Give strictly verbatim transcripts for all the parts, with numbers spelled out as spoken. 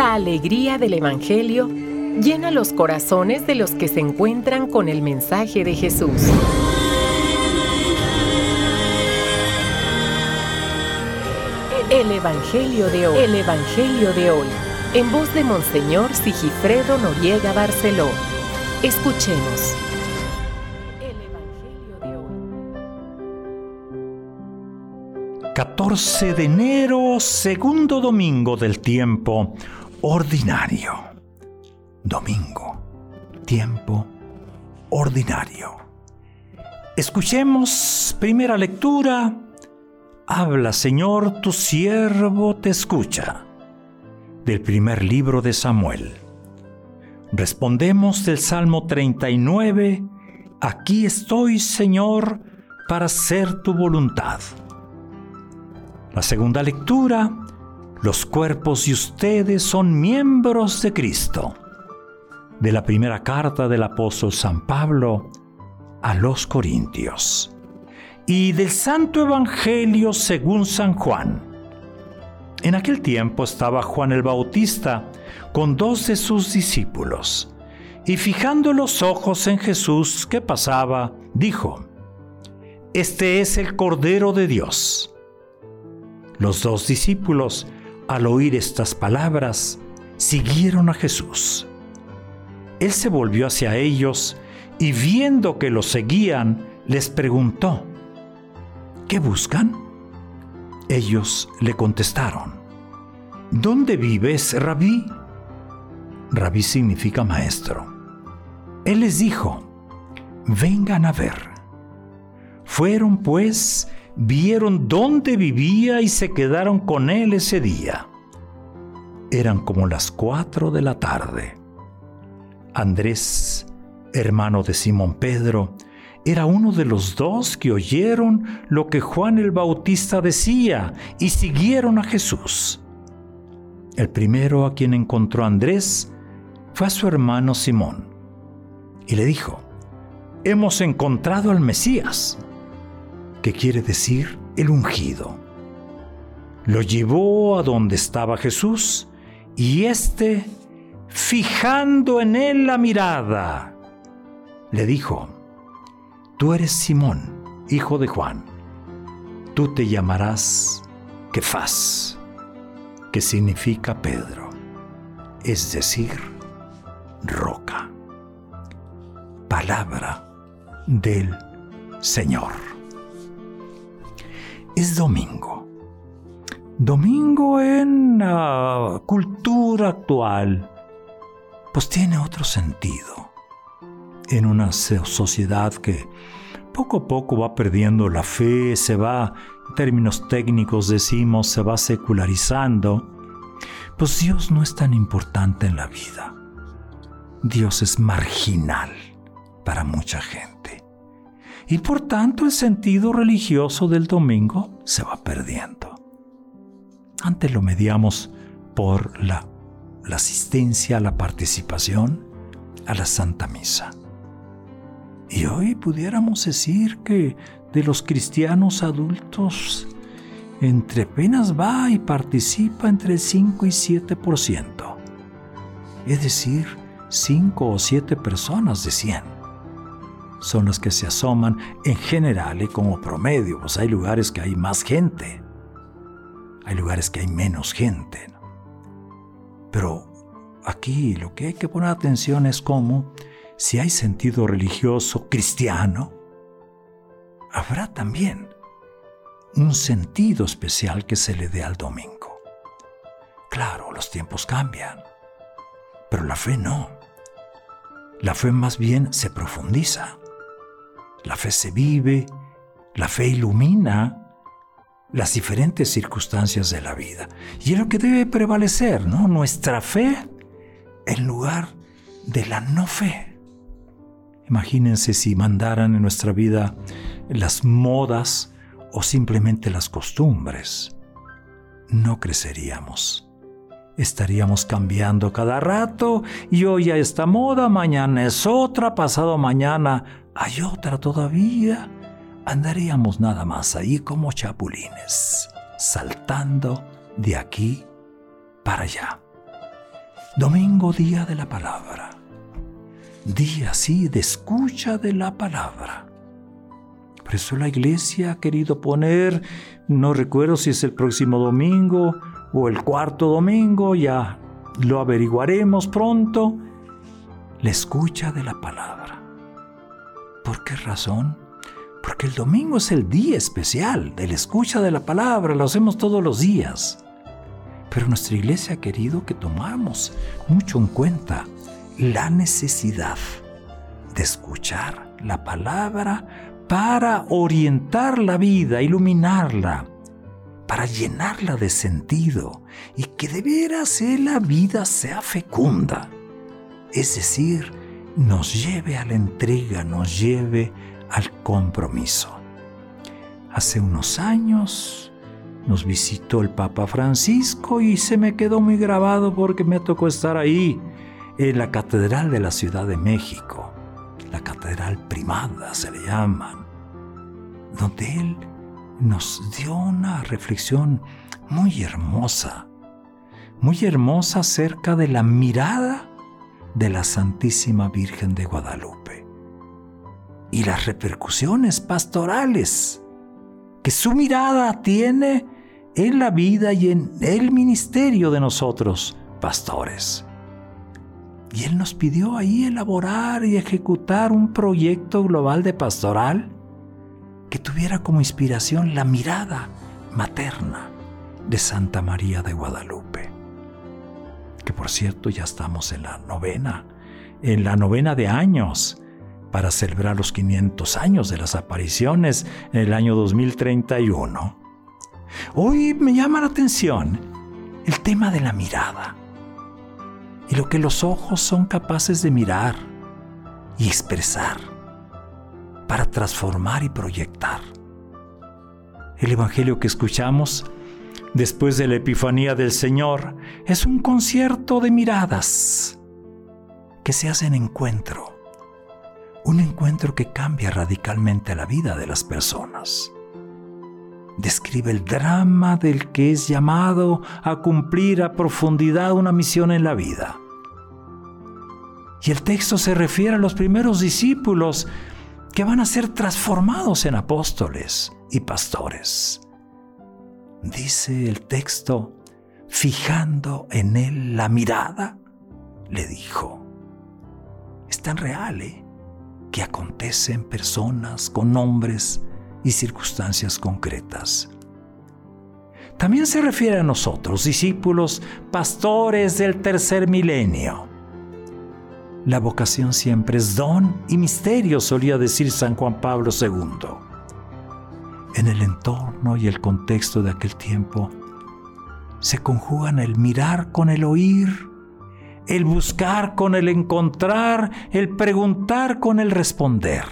La alegría del Evangelio llena los corazones de los que se encuentran con el mensaje de Jesús. El Evangelio de hoy. El Evangelio de hoy. En voz de Monseñor Sigifredo Noriega Barceló. Escuchemos. El Evangelio de hoy. catorce de enero, segundo domingo del tiempo ordinario. Domingo, tiempo ordinario. Escuchemos primera lectura. Habla, Señor, tu siervo te escucha. Del primer libro de Samuel. Respondemos del Salmo treinta y nueve. Aquí estoy, Señor, para hacer tu voluntad. La segunda lectura. Los cuerpos de ustedes son miembros de Cristo. De la primera carta del apóstol San Pablo a los Corintios. Y del Santo Evangelio según San Juan. En aquel tiempo estaba Juan el Bautista con dos de sus discípulos, y fijando los ojos en Jesús que pasaba, dijo: Este es el Cordero de Dios. Los dos discípulos, al oír estas palabras, siguieron a Jesús. Él se volvió hacia ellos y viendo que los seguían, les preguntó: ¿Qué buscan? Ellos le contestaron: ¿Dónde vives, Rabí? Rabí significa maestro. Él les dijo: Vengan a ver. Fueron pues, vieron dónde vivía y se quedaron con él ese día. Eran como las cuatro de la tarde. Andrés, hermano de Simón Pedro, era uno de los dos que oyeron lo que Juan el Bautista decía y siguieron a Jesús. El primero a quien encontró Andrés fue a su hermano Simón y le dijo: Hemos encontrado al Mesías, que quiere decir el ungido. Lo llevó a donde estaba Jesús y éste, fijando en él la mirada, le dijo: Tú eres Simón, hijo de Juan. Tú te llamarás Kefas, que significa Pedro, es decir, roca. Palabra del Señor. Es domingo. Domingo en la cultura actual, pues tiene otro sentido. En una sociedad que poco a poco va perdiendo la fe, se va, en términos técnicos decimos, se va secularizando, pues Dios no es tan importante en la vida. Dios es marginal para mucha gente. Y por tanto el sentido religioso del domingo se va perdiendo. Antes lo medíamos por la, la asistencia, la participación a la Santa Misa. Y hoy pudiéramos decir que de los cristianos adultos, entre apenas va y participa entre el cinco y siete por ciento. Es decir, cinco o siete personas de cien. Son las que se asoman en general y como promedio. Pues hay lugares que hay más gente. Hay lugares que hay menos gente, ¿no? Pero aquí lo que hay que poner atención es cómo, si hay sentido religioso cristiano, habrá también un sentido especial que se le dé al domingo. Claro, los tiempos cambian, pero la fe no. La fe más bien se profundiza. La fe se vive, la fe ilumina las diferentes circunstancias de la vida. Y es lo que debe prevalecer, ¿no? Nuestra fe en lugar de la no fe. Imagínense si mandaran en nuestra vida las modas o simplemente las costumbres. No creceríamos. Estaríamos cambiando cada rato y hoy hay esta moda, mañana es otra, pasado mañana hay otra todavía. Andaríamos nada más ahí como chapulines, saltando de aquí para allá. Domingo, día de la palabra. Día, sí, de escucha de la palabra. Por eso la iglesia ha querido poner, no recuerdo si es el próximo domingo o el cuarto domingo, ya lo averiguaremos pronto, la escucha de la palabra. ¿Por qué razón? Porque el domingo es el día especial de la escucha de la palabra, lo hacemos todos los días. Pero nuestra iglesia ha querido que tomáramos mucho en cuenta la necesidad de escuchar la palabra para orientar la vida, iluminarla, para llenarla de sentido y que de veras la vida sea fecunda. Es decir, nos lleve a la entrega, nos lleve al compromiso. Hace unos años nos visitó el Papa Francisco y se me quedó muy grabado porque me tocó estar ahí en la Catedral de la Ciudad de México, la Catedral Primada se le llaman, donde él nos dio una reflexión muy hermosa, muy hermosa acerca de la mirada de la Santísima Virgen de Guadalupe y las repercusiones pastorales que su mirada tiene en la vida y en el ministerio de nosotros, pastores. Y él nos pidió ahí elaborar y ejecutar un proyecto global de pastoral que tuviera como inspiración la mirada materna de Santa María de Guadalupe. Que por cierto ya estamos en la novena, en la novena de años para celebrar los quinientos años de las apariciones en el año dos mil treinta y uno. Hoy me llama la atención el tema de la mirada y lo que los ojos son capaces de mirar y expresar para transformar y proyectar. El evangelio que escuchamos después de la Epifanía del Señor es un concierto de miradas que se hacen encuentro, un encuentro que cambia radicalmente la vida de las personas. Describe el drama del que es llamado a cumplir a profundidad una misión en la vida. Y el texto se refiere a los primeros discípulos que van a ser transformados en apóstoles y pastores. Dice el texto, fijando en él la mirada, le dijo. Es tan real, ¿eh? que acontece en personas con nombres y circunstancias concretas. También se refiere a nosotros, discípulos, pastores del tercer milenio. La vocación siempre es don y misterio, solía decir San Juan Pablo segundo. En el entorno y el contexto de aquel tiempo se conjugan el mirar con el oír, el buscar con el encontrar, el preguntar con el responder.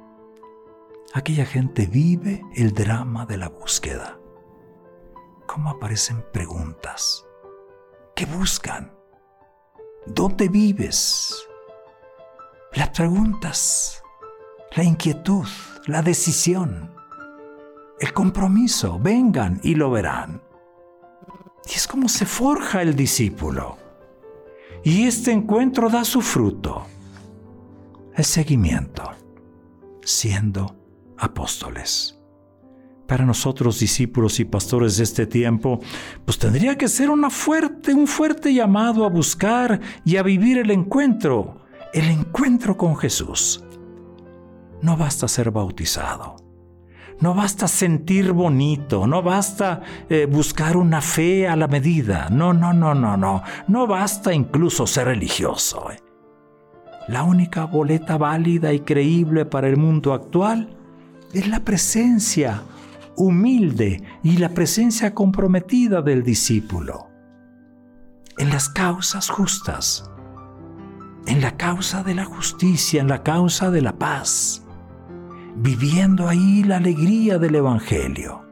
Aquella gente vive el drama de la búsqueda. ¿Cómo aparecen preguntas? ¿Qué buscan? ¿Dónde vives? Las preguntas, la inquietud, la decisión, el compromiso, vengan y lo verán. Y es como se forja el discípulo. Y este encuentro da su fruto, el seguimiento, siendo apóstoles. Para nosotros, discípulos y pastores de este tiempo, pues tendría que ser una fuerte, un fuerte llamado a buscar y a vivir el encuentro, el encuentro con Jesús. No basta ser bautizado, no basta sentir bonito, no basta eh, buscar una fe a la medida, no, no, no, no, no, no basta incluso ser religioso. Eh. La única boleta válida y creíble para el mundo actual es la presencia humilde y la presencia comprometida del discípulo en las causas justas, en la causa de la justicia, en la causa de la paz, viviendo ahí la alegría del Evangelio,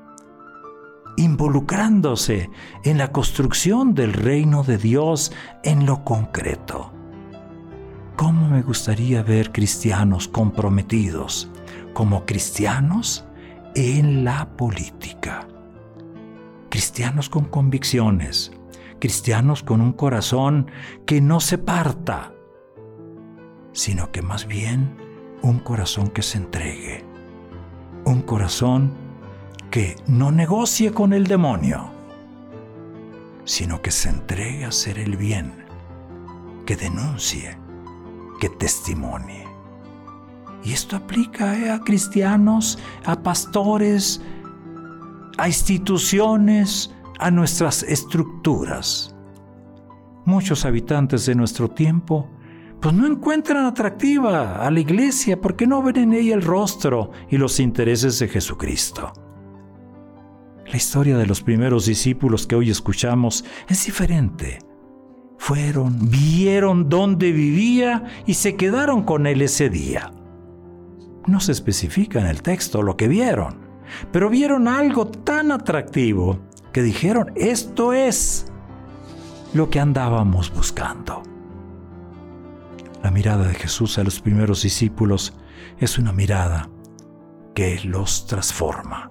involucrándose en la construcción del reino de Dios en lo concreto. ¿Cómo me gustaría ver cristianos comprometidos como cristianos en la política? Cristianos con convicciones, cristianos con un corazón que no se parta, sino que más bien un corazón que se entregue, un corazón que no negocie con el demonio, sino que se entregue a hacer el bien, que denuncie, que testimonie. Y esto aplica eh, a cristianos, a pastores, a instituciones, a nuestras estructuras. Muchos habitantes de nuestro tiempo pues no encuentran atractiva a la iglesia porque no ven en ella el rostro y los intereses de Jesucristo. La historia de los primeros discípulos que hoy escuchamos es diferente. Fueron, vieron dónde vivía y se quedaron con él ese día. No se especifica en el texto lo que vieron, pero vieron algo tan atractivo que dijeron, esto es lo que andábamos buscando. La mirada de Jesús a los primeros discípulos es una mirada que los transforma.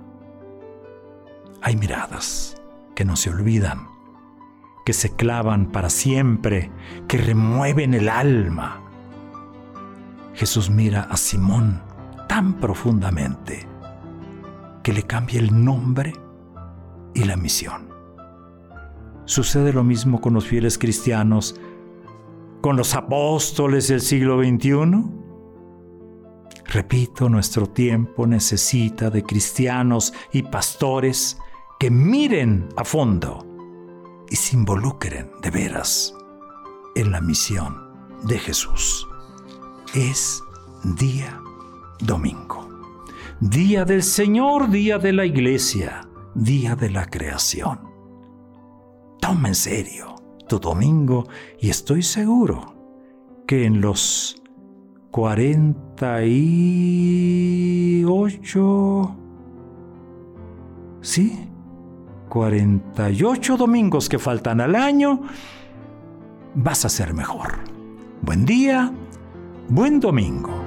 Hay miradas que no se olvidan, que se clavan para siempre, que remueven el alma. Jesús mira a Simón tan profundamente que le cambia el nombre y la misión. Sucede lo mismo con los fieles cristianos, con los apóstoles del siglo veintiuno. Repito, nuestro tiempo necesita de cristianos y pastores que miren a fondo y se involucren de veras en la misión de Jesús. Es día domingo, día del Señor, día de la iglesia, día de la creación. Toma en serio tu domingo y estoy seguro que en los cuarenta y ocho, sí, cuarenta y ocho domingos que faltan al año, vas a ser mejor. Buen día, buen domingo.